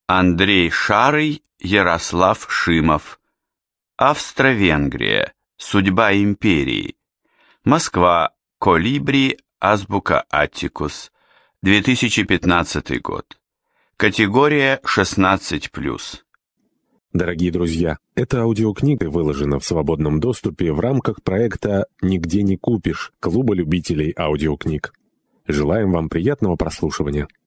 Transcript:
Андрей Шарый, Ярослав Шимов. Австро-Венгрия. Судьба империи. Москва. Колибри. Азбука Аттикус. 2015 год. Категория 16+. Дорогие друзья, эта аудиокнига выложена в свободном доступе в рамках проекта «Нигде не купишь» Клуба любителей аудиокниг. Желаем вам приятного прослушивания.